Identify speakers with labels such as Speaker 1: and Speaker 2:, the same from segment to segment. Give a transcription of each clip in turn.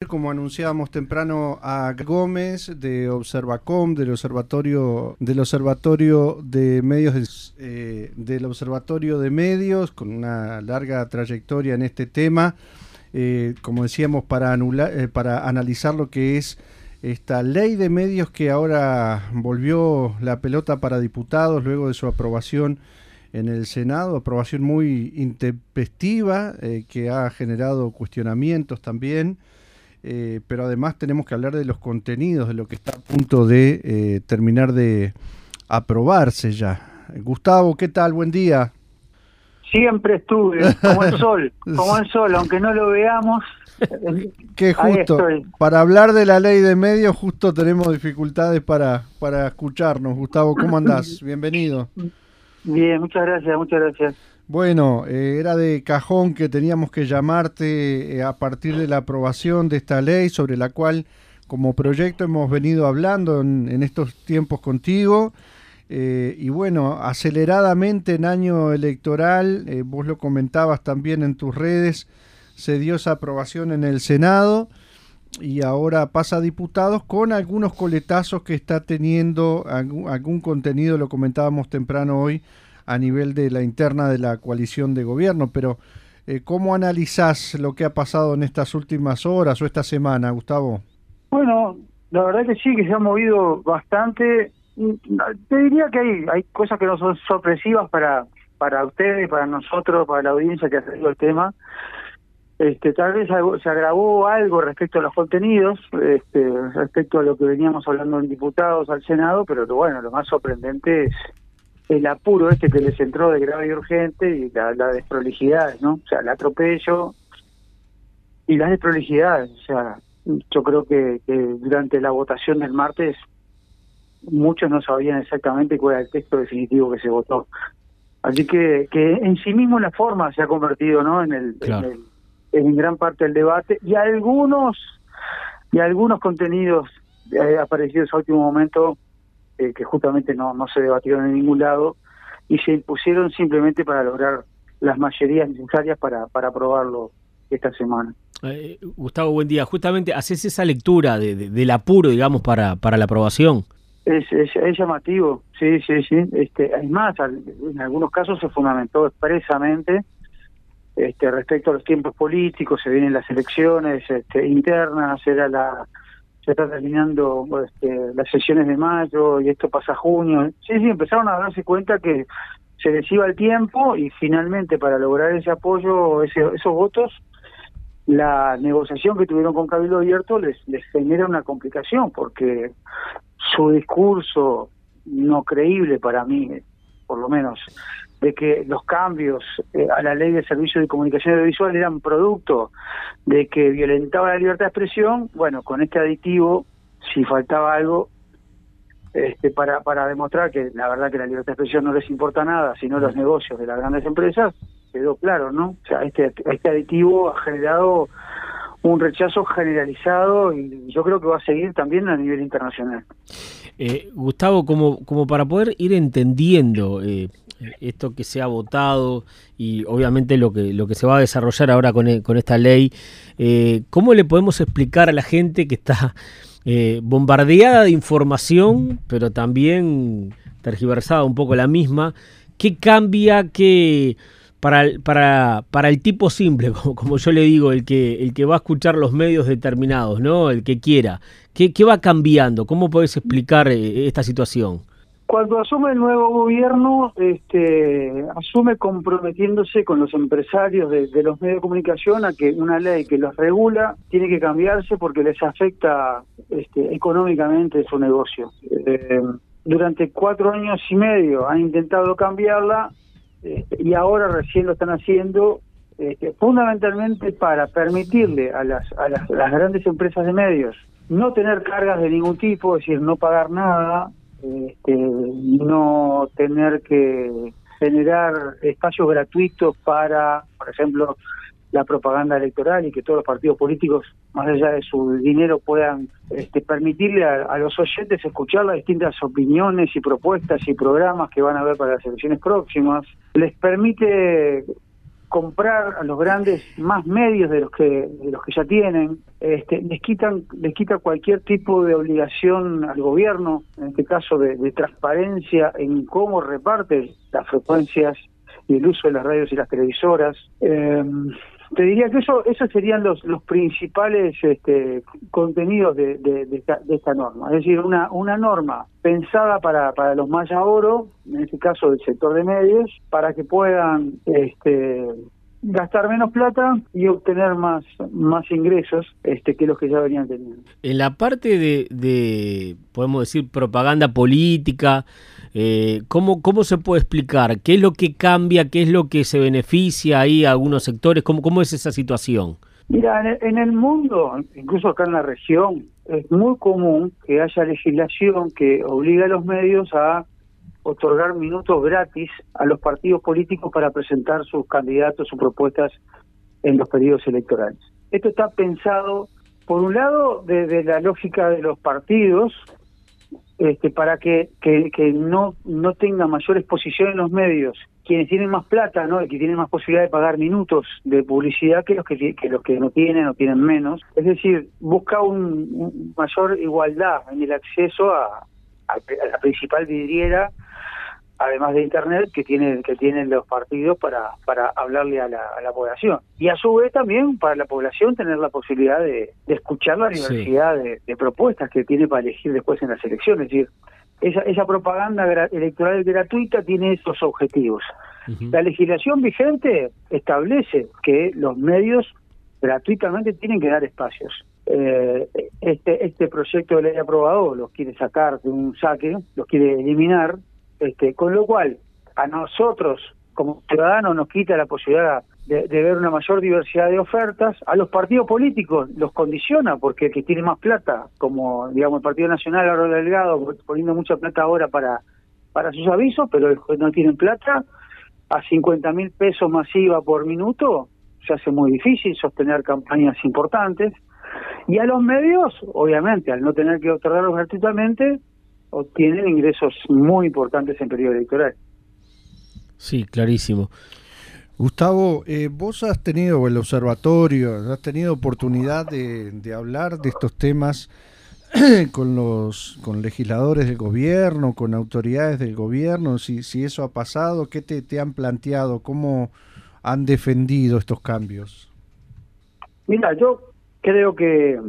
Speaker 1: como anunciábamos temprano, a Gómez de Observacom, del Observatorio de Medios, del Observatorio de Medios, con una larga trayectoria en este tema, como decíamos, para analizar lo que es esta ley de medios que ahora volvió la pelota para diputados luego de su aprobación en el Senado, aprobación muy intempestiva, que ha generado cuestionamientos también, pero además tenemos que hablar de los contenidos, de lo que está a punto de terminar de aprobarse ya. Gustavo, ¿qué tal? Buen día.
Speaker 2: Siempre estuve, como el sol, aunque no lo veamos.
Speaker 1: Que justo, para hablar de la ley de medios, justo tenemos dificultades para escucharnos. Gustavo, ¿cómo andás? Bienvenido.
Speaker 2: Bien, muchas gracias.
Speaker 1: Bueno, era de cajón que teníamos que llamarte a partir de la aprobación de esta ley, sobre la cual como proyecto hemos venido hablando en estos tiempos contigo. Y bueno, aceleradamente en año electoral, vos lo comentabas también en tus redes, se dio esa aprobación en el Senado y ahora pasa a diputados con algunos coletazos que está teniendo algún contenido, lo comentábamos temprano hoy, a nivel de la interna de la coalición de gobierno. Pero ¿cómo analizás lo que ha pasado en estas últimas horas o esta semana, Gustavo?
Speaker 2: Bueno, la verdad que sí, que se ha movido bastante. Te diría que hay cosas que no son sorpresivas para ustedes, para nosotros, para la audiencia que ha seguido el tema. Tal vez se agravó algo respecto a los contenidos, respecto a lo que veníamos hablando en diputados al Senado, pero bueno, lo más sorprendente es el apuro que les entró de grave y urgente y la desprolijidad, ¿no? O sea, el atropello y las desprolijidades. O sea, yo creo que durante la votación del martes muchos no sabían exactamente cuál era el texto definitivo que se votó. Así que en sí mismo la forma se ha convertido, ¿no?, en gran parte del debate, y algunos contenidos aparecidos a último momento que justamente no se debatieron en ningún lado y se impusieron simplemente para lograr las mayorías necesarias para aprobarlo esta semana.
Speaker 3: Gustavo, buen día. Justamente haces esa lectura del apuro, digamos, para la aprobación.
Speaker 2: Es llamativo, sí. Es más, en algunos casos se fundamentó expresamente respecto a los tiempos políticos. Se vienen las elecciones internas, se está terminando las sesiones de mayo y esto pasa a junio. Sí, empezaron a darse cuenta que se les iba el tiempo y finalmente para lograr ese apoyo, esos votos, la negociación que tuvieron con Cabildo Abierto les genera una complicación, porque su discurso no creíble para mí, por lo menos, de que los cambios a la ley de servicios de comunicación audiovisual eran producto de que violentaba la libertad de expresión. Bueno, con este aditivo, si faltaba algo para demostrar que la verdad que la libertad de expresión no les importa nada, sino los negocios de las grandes empresas, quedó claro, ¿no? O sea, este aditivo ha generado un rechazo generalizado y yo creo que va a seguir también a nivel internacional.
Speaker 3: Gustavo, como para poder ir entendiendo esto que se ha votado y obviamente lo que se va a desarrollar ahora con esta ley, ¿cómo le podemos explicar a la gente que está bombardeada de información, pero también tergiversada un poco la misma, qué cambia, qué para el tipo simple, como yo le digo, el que va a escuchar los medios determinados, ¿no? El que quiera, ¿qué va cambiando? ¿Cómo podés explicar esta situación?
Speaker 2: Cuando asume el nuevo gobierno, asume comprometiéndose con los empresarios de los medios de comunicación a que una ley que los regula tiene que cambiarse porque les afecta económicamente su negocio. Durante 4 años y medio han intentado cambiarla y ahora recién lo están haciendo, fundamentalmente para permitirle a las grandes empresas de medios no tener cargas de ningún tipo, es decir, no pagar nada, no tener que generar espacios gratuitos para, por ejemplo, la propaganda electoral, y que todos los partidos políticos, más allá de su dinero, puedan permitirle a los oyentes escuchar las distintas opiniones y propuestas y programas que van a haber para las elecciones próximas. Les permite comprar a los grandes más medios de los que ya tienen, les quita cualquier tipo de obligación al gobierno, en este caso de transparencia en cómo reparte las frecuencias y el uso de las radios y las televisoras. Te diría que esos serían los principales contenidos de esta norma. Es decir, una norma pensada para los maya oro, en este caso del sector de medios, para que puedan gastar menos plata y obtener más ingresos que los que ya venían teniendo.
Speaker 3: En la parte de podemos decir, propaganda política, ¿cómo se puede explicar? ¿Qué es lo que cambia? ¿Qué es lo que se beneficia ahí a algunos sectores? ¿Cómo es esa situación?
Speaker 2: Mira, en el mundo, incluso acá en la región, es muy común que haya legislación que obliga a los medios a otorgar minutos gratis a los partidos políticos para presentar sus candidatos, sus propuestas en los periodos electorales. Esto está pensado, por un lado, desde la lógica de los partidos, para que no tenga mayor exposición en los medios quienes tienen más plata, ¿no? Que tienen más posibilidad de pagar minutos de publicidad que los que no tienen menos. Es decir, busca un mayor igualdad en el acceso a la principal vidriera, además de internet, que tienen los partidos para hablarle a la población. Y a su vez también para la población tener la posibilidad de escuchar la diversidad de propuestas que tiene para elegir después en las elecciones. Es decir, esa propaganda electoral gratuita tiene esos objetivos. Uh-huh. La legislación vigente establece que los medios gratuitamente tienen que dar espacios. Este proyecto de ley aprobado los quiere sacar de un saque, los quiere eliminar, con lo cual a nosotros como ciudadanos nos quita la posibilidad de ver una mayor diversidad de ofertas. A los partidos políticos los condiciona, porque el que tiene más plata, como digamos el Partido Nacional, ahora Delgado, poniendo mucha plata ahora para sus avisos, pero los que no tienen plata, a 50.000 pesos masiva por minuto, se hace muy difícil sostener campañas importantes. Y a los medios, obviamente, al no tener que otorgarlos gratuitamente, obtienen ingresos muy importantes en periodo electoral.
Speaker 3: Sí, clarísimo.
Speaker 1: Gustavo, vos has tenido, el observatorio, has tenido oportunidad de hablar de estos temas con legisladores del gobierno, con autoridades del gobierno, si eso ha pasado, ¿qué te han planteado? ¿Cómo han defendido estos cambios? Mira,
Speaker 2: yo creo que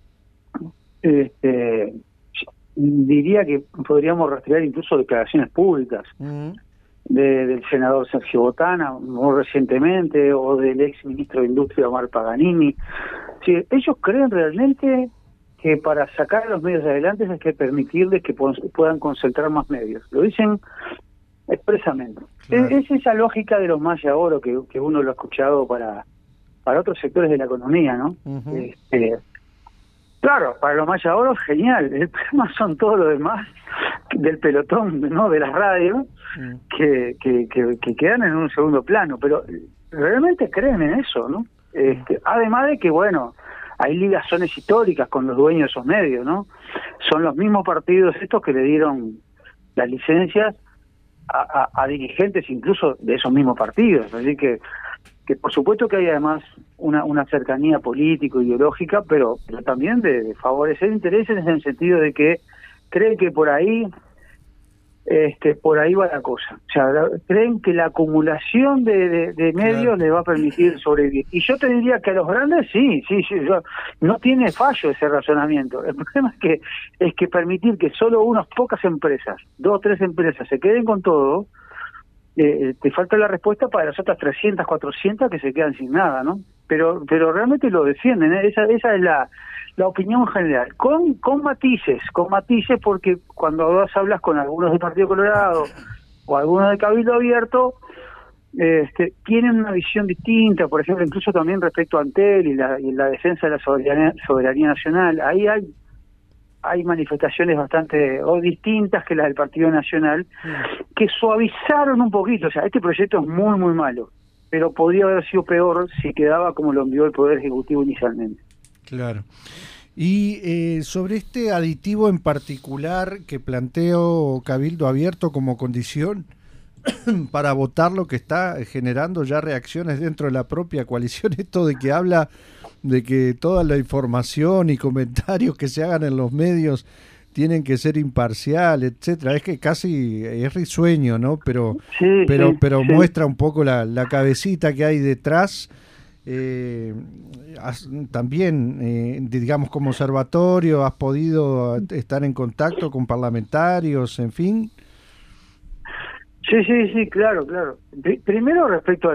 Speaker 2: diría que podríamos rastrear incluso declaraciones públicas del senador Sergio Botana, muy recientemente, o del ex ministro de Industria Omar Paganini. Sí, ellos creen realmente que para sacar a los medios adelante hay que permitirles que puedan concentrar más medios. Lo dicen expresamente. Claro. Es esa lógica de los maya oro que uno lo ha escuchado para otros sectores de la economía, ¿no? Uh-huh. Claro, para los maya oro genial. El problema son todos los demás del pelotón, ¿no? De las radios, que quedan en un segundo plano, pero realmente creen en eso, ¿no? Además de que, bueno, hay ligazones históricas con los dueños de esos medios, ¿no? Son los mismos partidos estos que le dieron las licencias a dirigentes incluso de esos mismos partidos, así que por supuesto que hay además una cercanía político-ideológica, pero también de favorecer intereses en el sentido de que creen que por ahí va la cosa. O sea, creen que la acumulación de medios les va a permitir sobrevivir. Y yo te diría que a los grandes sí, no tiene fallo ese razonamiento. El problema es que permitir que solo unas pocas empresas, 2 o 3 empresas, se queden con todo, te falta la respuesta para las otras 300, 400 que se quedan sin nada, ¿no? Pero realmente lo defienden, ¿eh? Esa es la opinión general, con matices, porque cuando vos hablas con algunos del Partido Colorado o algunos de Cabildo Abierto, tienen una visión distinta, por ejemplo, incluso también respecto a Antel y la defensa de la soberanía nacional. Ahí hay manifestaciones bastante distintas que las del Partido Nacional, que suavizaron un poquito. O sea, este proyecto es muy, muy malo, pero podría haber sido peor si quedaba como lo envió el Poder Ejecutivo inicialmente.
Speaker 1: Claro. Y sobre este aditivo en particular que planteó Cabildo Abierto como condición, para votar lo que está generando ya reacciones dentro de la propia coalición, esto de que habla de que toda la información y comentarios que se hagan en los medios tienen que ser imparcial, etcétera. Es que casi es risueño, ¿no? Pero
Speaker 2: sí,
Speaker 1: pero
Speaker 2: sí.
Speaker 1: muestra un poco la cabecita que hay detrás. También, digamos, como observatorio, ¿has podido estar en contacto con parlamentarios, en fin?
Speaker 2: Sí, claro. Primero, respecto a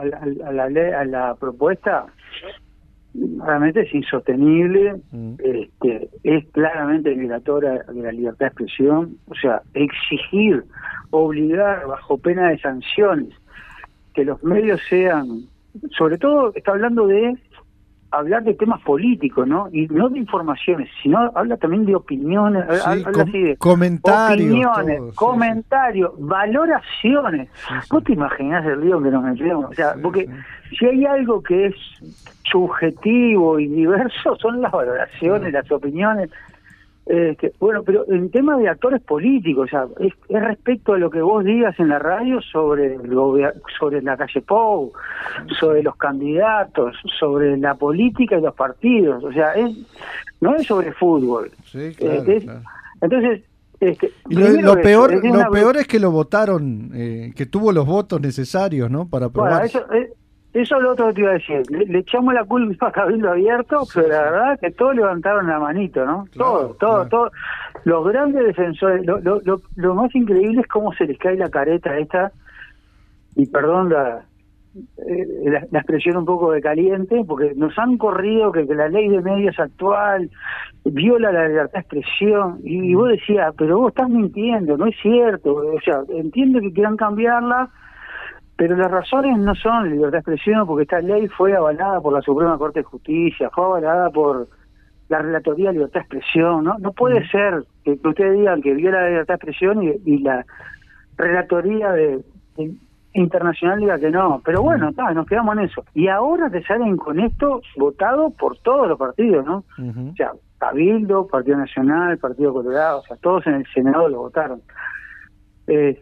Speaker 2: la propuesta, realmente es insostenible, es claramente violatoria de la libertad de expresión. O sea, exigir, obligar bajo pena de sanciones que los medios sean, sobre todo está hablando de hablar de temas políticos, ¿no? Y no de informaciones, sino habla también de opiniones,
Speaker 1: Sí,
Speaker 2: habla así de
Speaker 1: comentarios,
Speaker 2: opiniones,
Speaker 1: todo,
Speaker 2: comentarios, valoraciones.
Speaker 1: Sí.
Speaker 2: ¿Vos te imaginás el lío que nos metemos? O sea, porque si hay algo que es subjetivo y diverso, son las valoraciones, las opiniones. Bueno, pero en tema de actores políticos, o sea, es respecto a lo que vos digas en la radio sobre la calle Pou, sobre los candidatos, sobre la política y los partidos. O sea, no es sobre fútbol.
Speaker 1: Sí, claro,
Speaker 2: claro. Entonces,
Speaker 1: y lo peor es que lo votaron, que tuvo los votos necesarios, ¿no? Para aprobar.
Speaker 2: Bueno, eso es lo otro que te iba a decir. Le echamos la culpa a Cabildo Abierto, pero la verdad es que todos levantaron la manito, ¿no?
Speaker 1: Claro,
Speaker 2: todos. Los grandes defensores. Lo más increíble es cómo se les cae la careta esta, y perdón la expresión un poco de caliente, porque nos han corrido que la ley de medios actual viola la libertad de expresión, y vos decías, pero vos estás mintiendo, no es cierto. O sea, entiendo que quieran cambiarla, pero las razones no son libertad de expresión, porque esta ley fue avalada por la Suprema Corte de Justicia, fue avalada por la Relatoría de Libertad de Expresión, ¿no? No puede ser que ustedes digan que viola la libertad de expresión y la Relatoría internacional diga que no. Pero bueno, nos quedamos en eso. Y ahora te salen con esto votado por todos los partidos, ¿no? O sea, Cabildo, Partido Nacional, Partido Colorado, o sea, todos en el Senado lo votaron. Es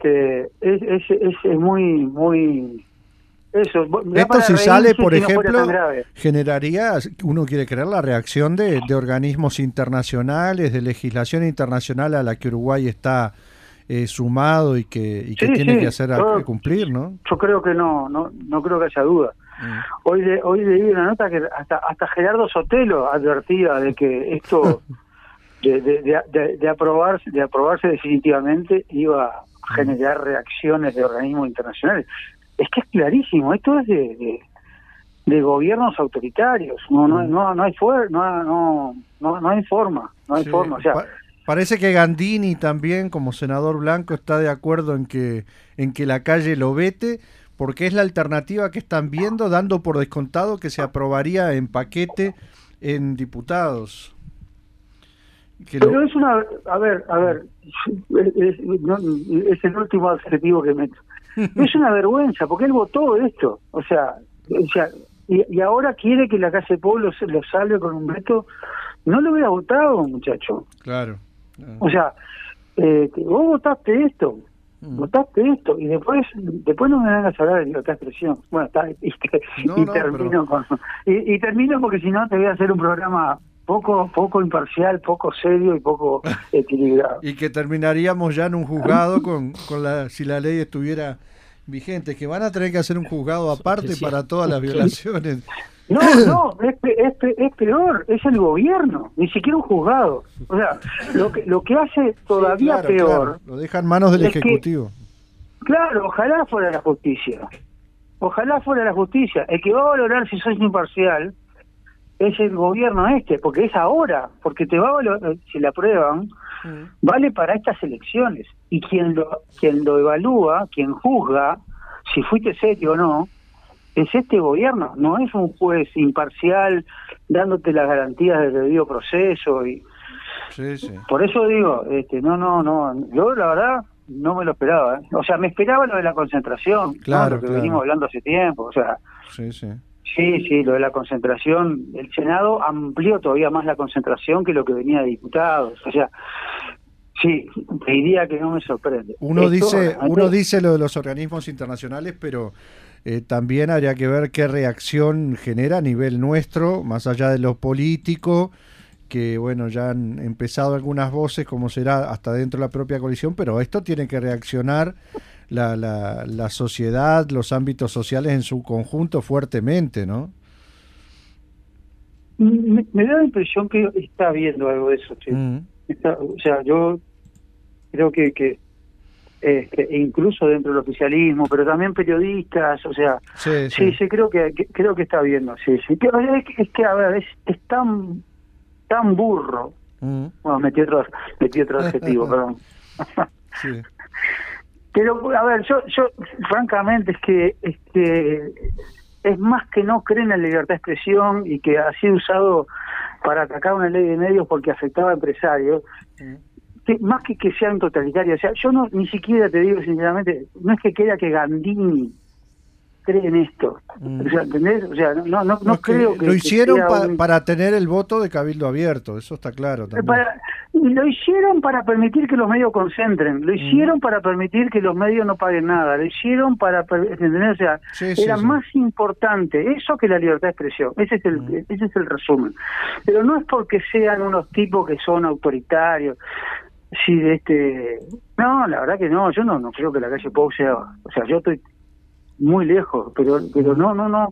Speaker 2: muy eso.
Speaker 1: Esto si sale, por ejemplo, generaría, uno quiere creer, la reacción de organismos internacionales, de legislación internacional a la que Uruguay está sumado y que tiene que hacer cumplir, ¿no?
Speaker 2: Yo creo que no creo que haya duda. Hoy leí una nota que hasta Gerardo Sotelo advertía de que esto de aprobarse definitivamente iba a generar reacciones de organismos internacionales. Es que es clarísimo, esto es de gobiernos autoritarios, no hay forma, o sea,
Speaker 1: parece que Gandini también, como senador blanco, está de acuerdo en que la calle lo vete, porque es la alternativa que están viendo, dando por descontado que se aprobaría en paquete en diputados.
Speaker 2: Pero es una... A ver, es el último adjetivo que meto. Es una vergüenza, porque él votó esto. O sea y ahora quiere que la calle Pou lo salve con un veto. No lo hubiera votado, muchacho.
Speaker 1: Claro.
Speaker 2: O sea, vos votaste esto, y después no me vengas a hablar de libertad de expresión. Bueno, termino porque si no te voy a hacer un programa poco imparcial, poco serio y poco equilibrado.
Speaker 1: Y que terminaríamos ya en un juzgado si la ley estuviera vigente, que van a tener que hacer un juzgado aparte para todas las violaciones.
Speaker 2: No, es peor, es el gobierno, ni siquiera un juzgado. O sea, lo que hace todavía peor...
Speaker 1: Claro, lo deja en manos del Ejecutivo.
Speaker 2: Claro, ojalá fuera la justicia. El que va a valorar si sos imparcial es el gobierno porque es ahora, porque te va a valorar, si la aprueban, vale para estas elecciones. Y quien lo evalúa, quien juzga si fuiste serio o no, es este gobierno, no es un juez imparcial dándote las garantías del debido proceso. Y por eso digo, yo la verdad no me lo esperaba. O sea, me esperaba lo de la concentración,
Speaker 1: claro,
Speaker 2: lo que venimos hablando hace tiempo. O sea, Sí, lo de la concentración, el Senado amplió todavía más la concentración que lo que venía de diputados. O sea, Sí, te diría que no me sorprende.
Speaker 1: Uno dice lo de los organismos internacionales, pero también habría que ver qué reacción genera a nivel nuestro, más allá de lo político, que bueno, ya han empezado algunas voces, como será hasta dentro de la propia coalición, pero esto tiene que reaccionar la sociedad, los ámbitos sociales en su conjunto fuertemente, ¿no?
Speaker 2: Me da la impresión que está habiendo algo de eso, sí. O sea, yo creo que incluso dentro del oficialismo, pero también periodistas, o sea, sí, creo que está habiendo, sí. Es que a ver, es tan burro. Bueno, metí otro adjetivo, perdón.
Speaker 1: Sí.
Speaker 2: Pero, a ver, yo francamente es que es más que no creen en la libertad de expresión y que ha sido usado para atacar una ley de medios porque afectaba a empresarios, que más que sean totalitarios. O sea, yo ni siquiera te digo sinceramente, no es que crea que Gandini cree en esto. O sea, ¿entendés? O sea, no creo que...
Speaker 1: Lo hicieron para tener el voto de Cabildo Abierto, eso está claro también.
Speaker 2: Lo hicieron para permitir que los medios concentren, lo hicieron para permitir que los medios no paguen nada, lo hicieron para... ¿entendés? O sea, era más importante eso que la libertad de expresión. Ese es el resumen. Pero no es porque sean unos tipos que son autoritarios. Sí, no, la verdad que no, yo no creo que la calle Pou sea... O sea, yo estoy muy lejos, pero no.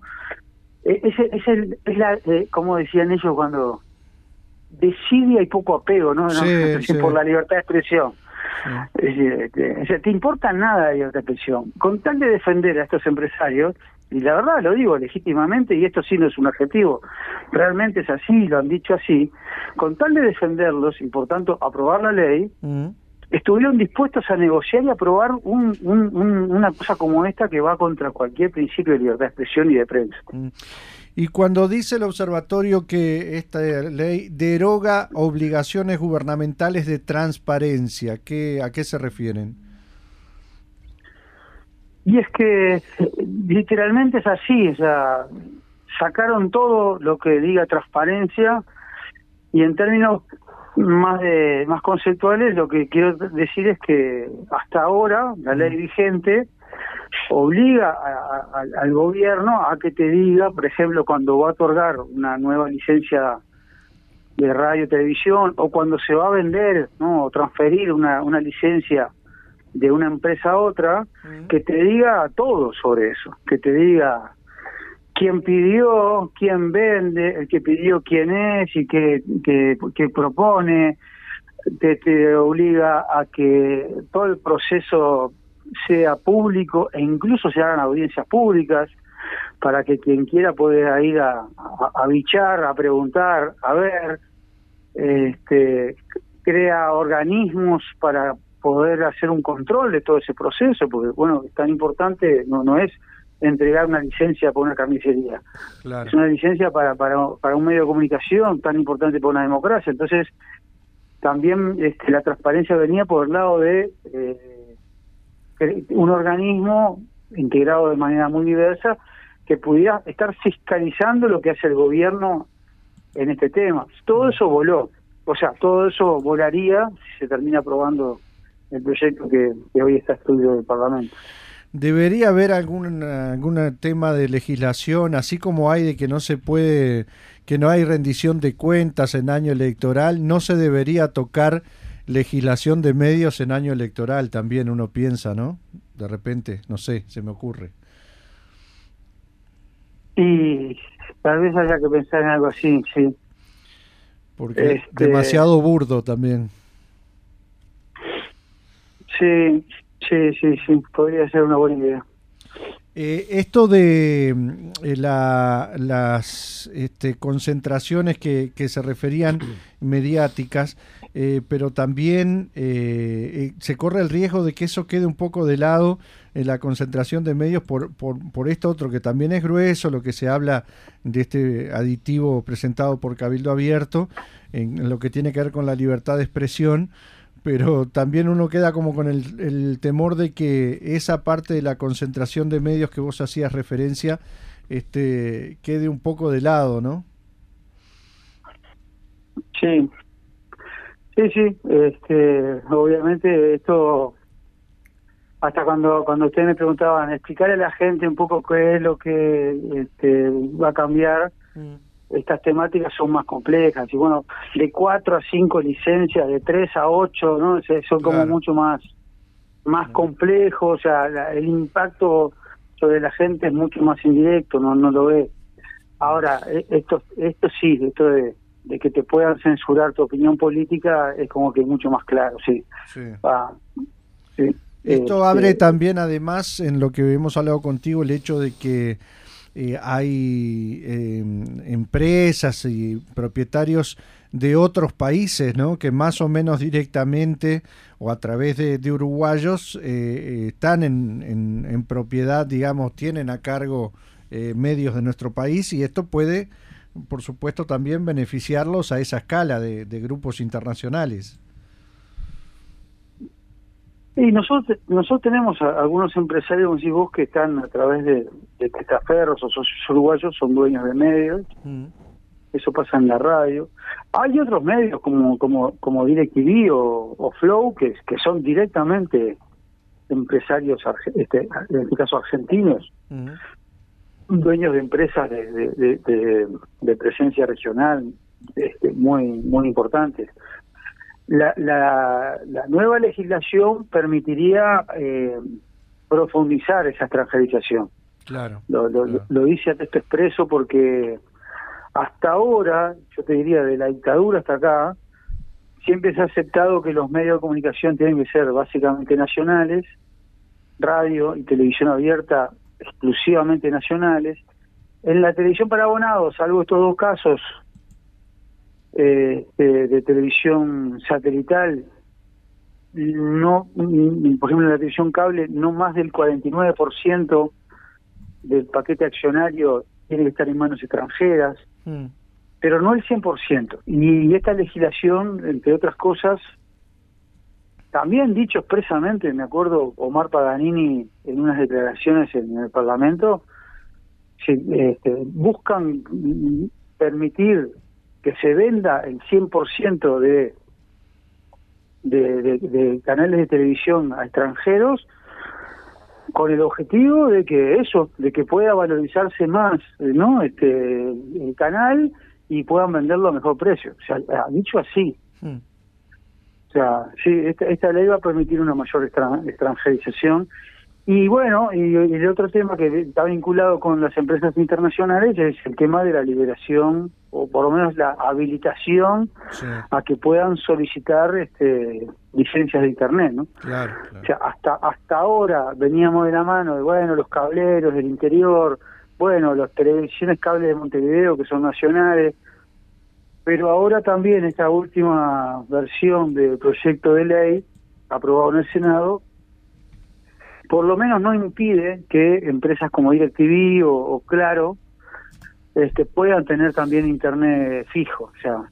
Speaker 2: Como decían ellos cuando... desidia y poco apego, ¿no? Por la libertad de expresión. Es decir, te importa nada la libertad de expresión. Con tal de defender a estos empresarios, y la verdad lo digo legítimamente, y esto sí no es un adjetivo, realmente es así, lo han dicho así, con tal de defenderlos y por tanto aprobar la ley, estuvieron dispuestos a negociar y aprobar una cosa como esta que va contra cualquier principio de libertad de expresión y de prensa.
Speaker 1: Y cuando dice el observatorio que esta ley deroga obligaciones gubernamentales de transparencia, ¿a qué se refieren?
Speaker 2: Y es que literalmente es así, o sea, sacaron todo lo que diga transparencia y en términos más conceptuales lo que quiero decir es que hasta ahora la ley vigente obliga al gobierno a que te diga, por ejemplo, cuando va a otorgar una nueva licencia de radio y televisión o cuando se va a vender, ¿no? O transferir una licencia de una empresa a otra, que te diga todo sobre eso, que te diga quién pidió, quién vende, el que pidió quién es y qué propone, te obliga a que todo el proceso sea público e incluso se hagan audiencias públicas para que quien quiera pueda ir a bichar, a preguntar, a ver, crea organismos para poder hacer un control de todo ese proceso, porque bueno, es tan importante, no es entregar una licencia para una carnicería, claro. Es una licencia para un medio de comunicación tan importante para una democracia. Entonces también la transparencia venía por el lado de un organismo integrado de manera muy diversa que pudiera estar fiscalizando lo que hace el gobierno en este tema. Todo eso voló, o sea, todo eso volaría si se termina aprobando el proyecto que hoy está a estudio del Parlamento.
Speaker 1: ¿Debería haber algún tema de legislación, así como hay de que no se puede, que no hay rendición de cuentas en año electoral? ¿No se debería tocar legislación de medios en año electoral también, uno piensa, ¿no? De repente, no sé, se me ocurre.
Speaker 2: Y tal vez haya que pensar en algo así, sí.
Speaker 1: Porque es demasiado burdo también.
Speaker 2: Sí, podría ser una buena idea.
Speaker 1: Esto de las concentraciones que se referían mediáticas, pero también se corre el riesgo de que eso quede un poco de lado en la concentración de medios por esto otro que también es grueso, lo que se habla de este aditivo presentado por Cabildo Abierto, en lo que tiene que ver con la libertad de expresión. Pero también uno queda como con el temor de que esa parte de la concentración de medios que vos hacías referencia quede un poco de lado, ¿no?
Speaker 2: Sí. Sí, sí, obviamente esto, hasta cuando ustedes me preguntaban, explicarle a la gente un poco qué es lo que va a cambiar, estas temáticas son más complejas, y bueno, de 4 a 5 licencias, de 3 a 8, ¿no? Son como
Speaker 1: Claro.
Speaker 2: mucho más complejos, o sea, el impacto sobre la gente es mucho más indirecto, no lo ve. Ahora, esto sí, esto de que te puedan censurar tu opinión política es como que mucho más claro, sí.
Speaker 1: Sí.
Speaker 2: Sí.
Speaker 1: Esto abre también, además, en lo que hemos hablado contigo, el hecho de que hay empresas y propietarios de otros países, ¿no? Que más o menos directamente o a través de uruguayos están en propiedad, digamos, tienen a cargo medios de nuestro país, y esto puede, por supuesto, también beneficiarlos a esa escala de grupos internacionales.
Speaker 2: Y nosotros tenemos algunos empresarios, como decís vos, que están a través de testaferros o socios uruguayos, son dueños de medios. Eso pasa en la radio. Hay otros medios como DirecTV o Flow que son directamente empresarios, en este caso argentinos, dueños de empresas de presencia regional muy importantes. La nueva legislación permitiría profundizar esa extranjerización.
Speaker 1: Claro.
Speaker 2: Lo dice a texto expreso porque hasta ahora, yo te diría, de la dictadura hasta acá, siempre se ha aceptado que los medios de comunicación tienen que ser básicamente nacionales, radio y televisión abierta exclusivamente nacionales. En la televisión para abonados, salvo estos dos casos de televisión satelital, no, por ejemplo en la televisión cable, no más del 49% del paquete accionario tiene que estar en manos extranjeras, pero no el 100%. Y esta legislación, entre otras cosas, también dicho expresamente, me acuerdo Omar Paganini en unas declaraciones en el Parlamento, buscan permitir que se venda el 100% de canales de televisión a extranjeros, con el objetivo de que pueda valorizarse más, ¿no? El canal, y puedan venderlo a mejor precio. O sea, dicho así. O sea, sí, esta ley va a permitir una mayor extranjerización. Y bueno, y el otro tema que está vinculado con las empresas internacionales es el tema de la liberación, o por lo menos la habilitación, a que puedan solicitar licencias de internet, ¿no?
Speaker 1: Claro.
Speaker 2: O sea, hasta ahora veníamos de la mano de, bueno, los cableros del interior, bueno, las televisiones cables de Montevideo, que son nacionales, pero ahora también esta última versión del proyecto de ley aprobado en el Senado, por lo menos no impide que empresas como DirecTV o Claro puedan tener también internet fijo, o sea,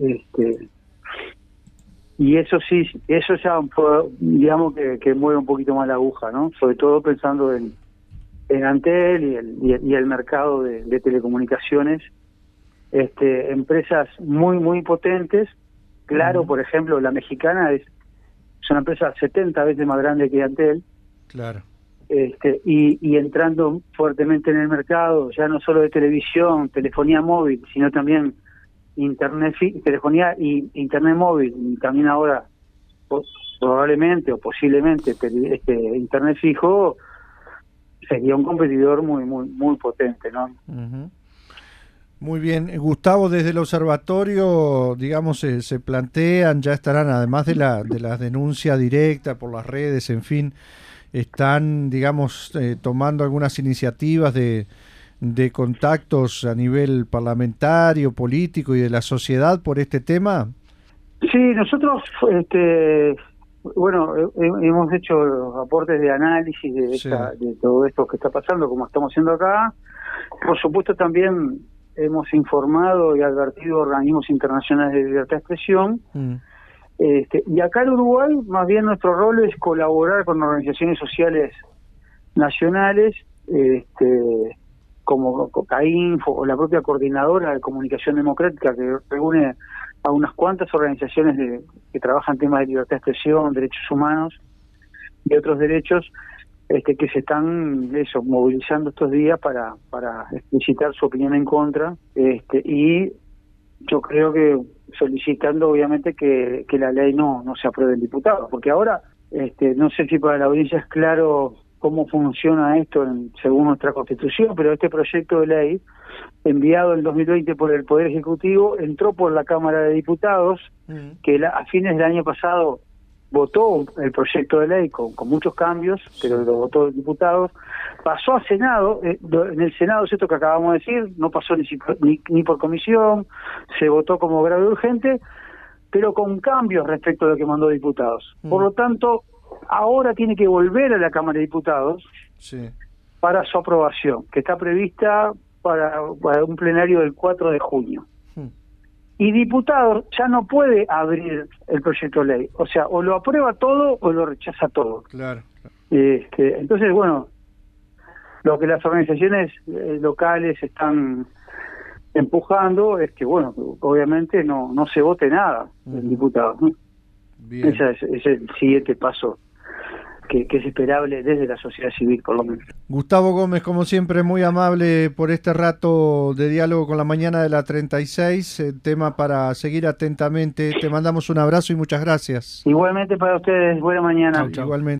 Speaker 2: y eso sí, eso ya digamos que mueve un poquito más la aguja, ¿no? Sobre todo pensando en Antel y el mercado de telecomunicaciones, empresas muy potentes. Claro, por ejemplo, la mexicana es una empresa 70 veces más grande que Antel.
Speaker 1: Claro.
Speaker 2: Y entrando fuertemente en el mercado, ya no solo de televisión, telefonía móvil, sino también telefonía y internet móvil, y también ahora probablemente o posiblemente internet fijo, sería un competidor muy potente, ¿no?
Speaker 1: Muy bien, Gustavo, desde el observatorio, digamos, se plantean, ya estarán, además de la denuncia directa por las redes, en fin, están, digamos, tomando algunas iniciativas de contactos a nivel parlamentario, político y de la sociedad por este tema.
Speaker 2: Sí, nosotros, bueno, hemos hecho aportes de análisis de todo esto que está pasando, como estamos haciendo acá. Por supuesto, también hemos informado y advertido a organismos internacionales de libertad de expresión. Y acá en Uruguay, más bien nuestro rol es colaborar con organizaciones sociales nacionales, como CAINFO o la propia Coordinadora de Comunicación Democrática, que reúne a unas cuantas organizaciones que trabajan temas de libertad de expresión, derechos humanos y otros derechos, que se están movilizando estos días para explicitar su opinión en contra, y yo creo que solicitando obviamente que la ley no se apruebe en diputados, porque ahora no sé si para la audiencia es claro cómo funciona esto según nuestra Constitución, pero este proyecto de ley enviado en 2020 por el Poder Ejecutivo entró por la Cámara de Diputados, que a fines del año pasado votó el proyecto de ley con muchos cambios, pero lo votó el diputado, pasó a Senado, en el Senado es esto que acabamos de decir, no pasó ni por comisión, se votó como grave urgente, pero con cambios respecto a lo que mandó diputados. Por lo tanto, ahora tiene que volver a la Cámara de Diputados para su aprobación, que está prevista para un plenario del 4 de junio. Y diputado ya no puede abrir el proyecto de ley, o sea, o lo aprueba todo o lo rechaza todo.
Speaker 1: Claro.
Speaker 2: Entonces, bueno, lo que las organizaciones locales están empujando es que, bueno, obviamente no se vote nada en diputados, ¿no?
Speaker 1: Bien.
Speaker 2: Ese es el siguiente paso que es esperable desde la sociedad civil, por lo menos.
Speaker 1: Gustavo Gómez, como siempre, muy amable por este rato de diálogo con la mañana de la 36, tema para seguir atentamente. Te mandamos un abrazo y muchas gracias.
Speaker 2: Igualmente para ustedes, buena mañana.
Speaker 1: Igualmente.